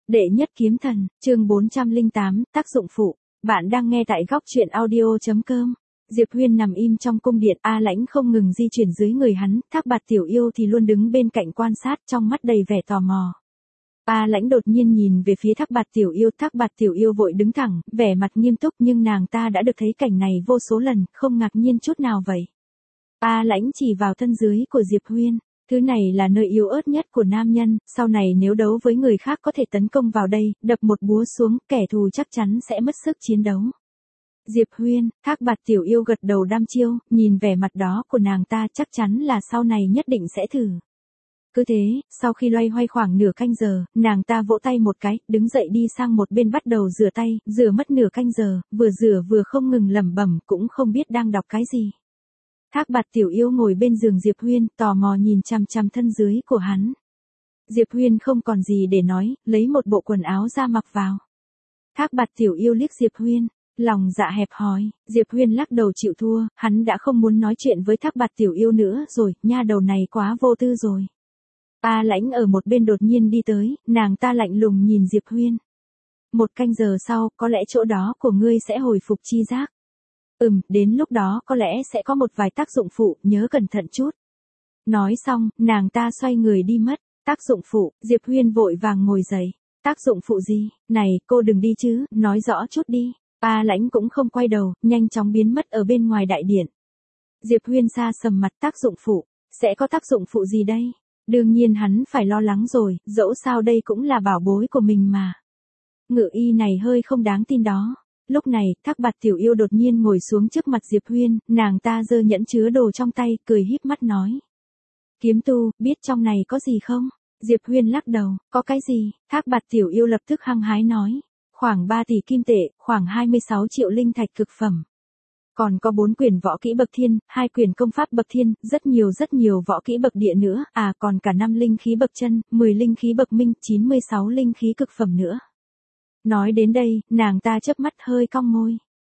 Đệ nhất kiếm thần, chương 408, tác dụng phụ. Bạn đang nghe tại góc truyện audio.com. Diệp Huyên nằm im trong cung điện, A Lãnh không ngừng di chuyển dưới người hắn, Thác Bạt Tiểu Yêu thì luôn đứng bên cạnh quan sát, trong mắt đầy vẻ tò mò. A Lãnh đột nhiên nhìn về phía Thác Bạt Tiểu Yêu vội đứng thẳng, vẻ mặt nghiêm túc, nhưng nàng ta đã được thấy cảnh này vô số lần, không ngạc nhiên chút nào vậy. A Lãnh chỉ vào thân dưới của Diệp Huyên. Thứ này là nơi yếu ớt nhất của nam nhân, sau này nếu đấu với người khác có thể tấn công vào đây, đập một búa xuống, kẻ thù chắc chắn sẽ mất sức chiến đấu. Diệp Huyên, Thác Bạt Tiểu Yêu gật đầu đăm chiêu, nhìn vẻ mặt đó của nàng ta chắc chắn là sau này nhất định sẽ thử. Cứ thế, sau khi loay hoay khoảng nửa canh giờ, nàng ta vỗ tay một cái, đứng dậy đi sang một bên bắt đầu rửa tay, rửa mất nửa canh giờ, vừa rửa vừa không ngừng lẩm bẩm, cũng không biết đang đọc cái gì. Thác Bạt Tiểu Yêu ngồi bên giường Diệp Huyên, tò mò nhìn chằm chằm thân dưới của hắn. Diệp Huyên không còn gì để nói, lấy một bộ quần áo ra mặc vào. Thác Bạt Tiểu Yêu liếc Diệp Huyên, lòng dạ hẹp hòi, Diệp Huyên lắc đầu chịu thua, hắn đã không muốn nói chuyện với Thác Bạt Tiểu Yêu nữa rồi, nha đầu này quá vô tư rồi. A Lãnh ở một bên đột nhiên đi tới, nàng ta lạnh lùng nhìn Diệp Huyên. Một canh giờ sau, có lẽ chỗ đó của ngươi sẽ hồi phục chi giác. Đến lúc đó có lẽ sẽ có một vài tác dụng phụ, nhớ cẩn thận chút. Nói xong, nàng ta xoay người đi mất. Tác dụng phụ, Diệp Huyên vội vàng ngồi dậy. Tác dụng phụ gì? Này, cô đừng đi chứ, nói rõ chút đi. A Lãnh cũng không quay đầu, nhanh chóng biến mất ở bên ngoài đại điện. Diệp Huyên xa sầm mặt, tác dụng phụ, sẽ có tác dụng phụ gì đây? Đương nhiên hắn phải lo lắng rồi, dẫu sao đây cũng là bảo bối của mình mà. Ngự y này hơi không đáng tin đó. Lúc này, Thác Bạt Tiểu Yêu đột nhiên ngồi xuống trước mặt Diệp Huyên, nàng ta giơ nhẫn chứa đồ trong tay, cười híp mắt nói. Kiếm tu, biết trong này có gì không? Diệp Huyên lắc đầu, có cái gì? Thác Bạt Tiểu Yêu lập tức hăng hái nói. Khoảng 3 tỷ kim tệ, khoảng 26 triệu linh thạch cực phẩm. Còn có 4 quyển võ kỹ bậc thiên, 2 quyển công pháp bậc thiên, rất nhiều võ kỹ bậc địa nữa, còn cả 5 linh khí bậc chân, 10 linh khí bậc minh, 96 linh khí cực phẩm nữa. Nói đến đây, nàng ta chớp mắt hơi cong môi.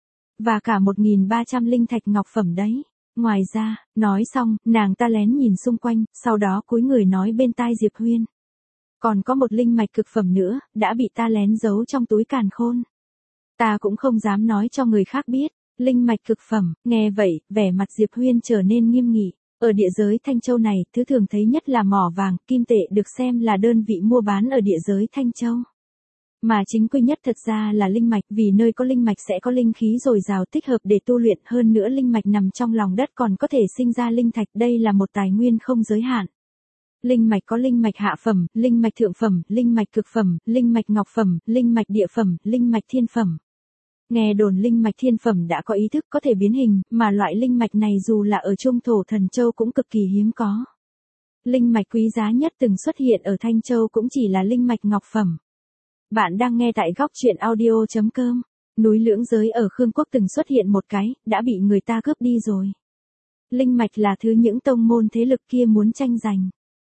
Và cả 1.300 linh thạch ngọc phẩm đấy. Ngoài ra, nói xong, nàng ta lén nhìn xung quanh, sau đó cúi người nói bên tai Diệp Huyên. Còn có một linh mạch cực phẩm nữa, đã bị ta lén giấu trong túi càn khôn. Ta cũng không dám nói cho người khác biết. Linh mạch cực phẩm, nghe vậy, vẻ mặt Diệp Huyên trở nên nghiêm nghị. Ở địa giới Thanh Châu này, thứ thường thấy nhất là mỏ vàng, kim tệ được xem là đơn vị mua bán ở địa giới Thanh Châu. Mà chính quy nhất thật ra là linh mạch, vì nơi có linh mạch sẽ có linh khí dồi dào thích hợp để tu luyện, hơn nữa linh mạch nằm trong lòng đất còn có thể sinh ra linh thạch, đây là một tài nguyên không giới hạn. Linh mạch có linh mạch hạ phẩm, linh mạch thượng phẩm, linh mạch cực phẩm, linh mạch ngọc phẩm, linh mạch địa phẩm, linh mạch thiên phẩm. Nghe đồn linh mạch thiên phẩm đã có ý thức có thể biến hình, mà loại linh mạch này dù là ở Trung Thổ Thần Châu cũng cực kỳ hiếm có. Linh mạch quý giá nhất từng xuất hiện ở Thanh Châu cũng chỉ là linh mạch ngọc phẩm. Bạn đang nghe tại góc truyện audio.com. Núi Lưỡng Giới ở Khương Quốc từng xuất hiện một cái, đã bị người ta cướp đi rồi. Linh mạch là thứ những tông môn thế lực kia muốn tranh giành.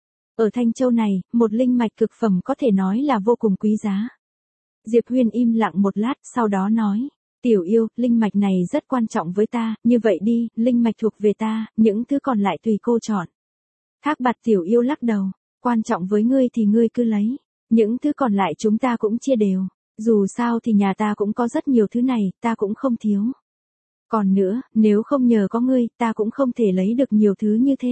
Ở Thanh Châu này, một linh mạch cực phẩm có thể nói là vô cùng quý giá. Diệp Huyên im lặng một lát, sau đó nói. Tiểu Yêu, linh mạch này rất quan trọng với ta, như vậy đi, linh mạch thuộc về ta, những thứ còn lại tùy cô chọn. Thác Bạt Tiểu Yêu lắc đầu, quan trọng với ngươi thì ngươi cứ lấy. Những thứ còn lại chúng ta cũng chia đều. Dù sao thì nhà ta cũng có rất nhiều thứ này, ta cũng không thiếu. Còn nữa, nếu không nhờ có ngươi, ta cũng không thể lấy được nhiều thứ như thế.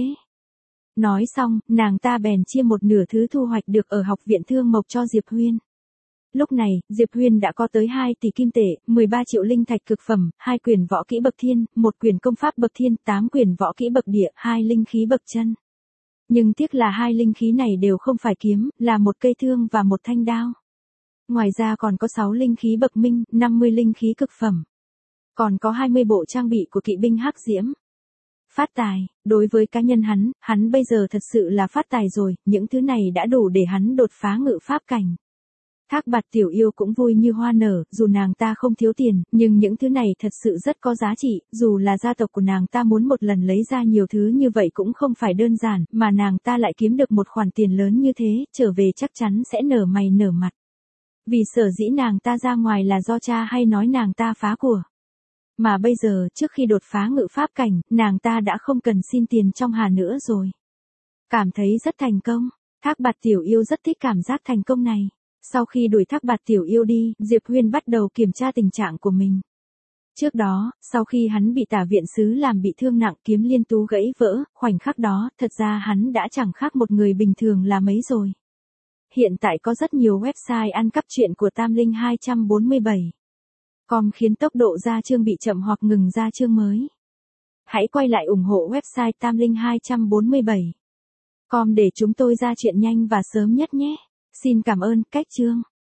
Nói xong, nàng ta bèn chia một nửa thứ thu hoạch được ở học viện Thương Mộc cho Diệp Huyên. Lúc này, Diệp Huyên đã có tới 2 tỷ kim tệ, 13 triệu linh thạch cực phẩm, 2 quyển võ kỹ bậc thiên, 1 quyển công pháp bậc thiên, 8 quyển võ kỹ bậc địa, 2 linh khí bậc chân. Nhưng tiếc là 2 linh khí này đều không phải kiếm, là một cây thương và một thanh đao. Ngoài ra còn có 6 linh khí bậc minh, 50 linh khí cực phẩm. Còn có 20 bộ trang bị của kỵ binh hắc diễm. Phát tài, đối với cá nhân hắn bây giờ thật sự là phát tài rồi, những thứ này đã đủ để hắn đột phá ngự pháp cảnh. Thác Bạt Tiểu Yêu cũng vui như hoa nở, dù nàng ta không thiếu tiền, nhưng những thứ này thật sự rất có giá trị, dù là gia tộc của nàng ta muốn một lần lấy ra nhiều thứ như vậy cũng không phải đơn giản, mà nàng ta lại kiếm được một khoản tiền lớn như thế, trở về chắc chắn sẽ nở mày nở mặt. Vì sở dĩ nàng ta ra ngoài là do cha hay nói nàng ta phá của. Mà bây giờ, trước khi đột phá ngự pháp cảnh, nàng ta đã không cần xin tiền trong hà nữa rồi. Cảm thấy rất thành công, Thác Bạt Tiểu Yêu rất thích cảm giác thành công này. Sau khi đuổi Thác Bạt Tiểu Yêu đi, Diệp Huyên bắt đầu kiểm tra tình trạng của mình. Trước đó, sau khi hắn bị Tả viện sứ làm bị thương nặng, kiếm liên tú gãy vỡ, khoảnh khắc đó, thật ra hắn đã chẳng khác một người bình thường là mấy rồi. Hiện tại có rất nhiều website ăn cắp truyện của Tam Linh 247. Com khiến tốc độ ra chương bị chậm hoặc ngừng ra chương mới. Hãy quay lại ủng hộ website Tam Linh 247. Com để chúng tôi ra chuyện nhanh và sớm nhất nhé. Xin cảm ơn, cách chương.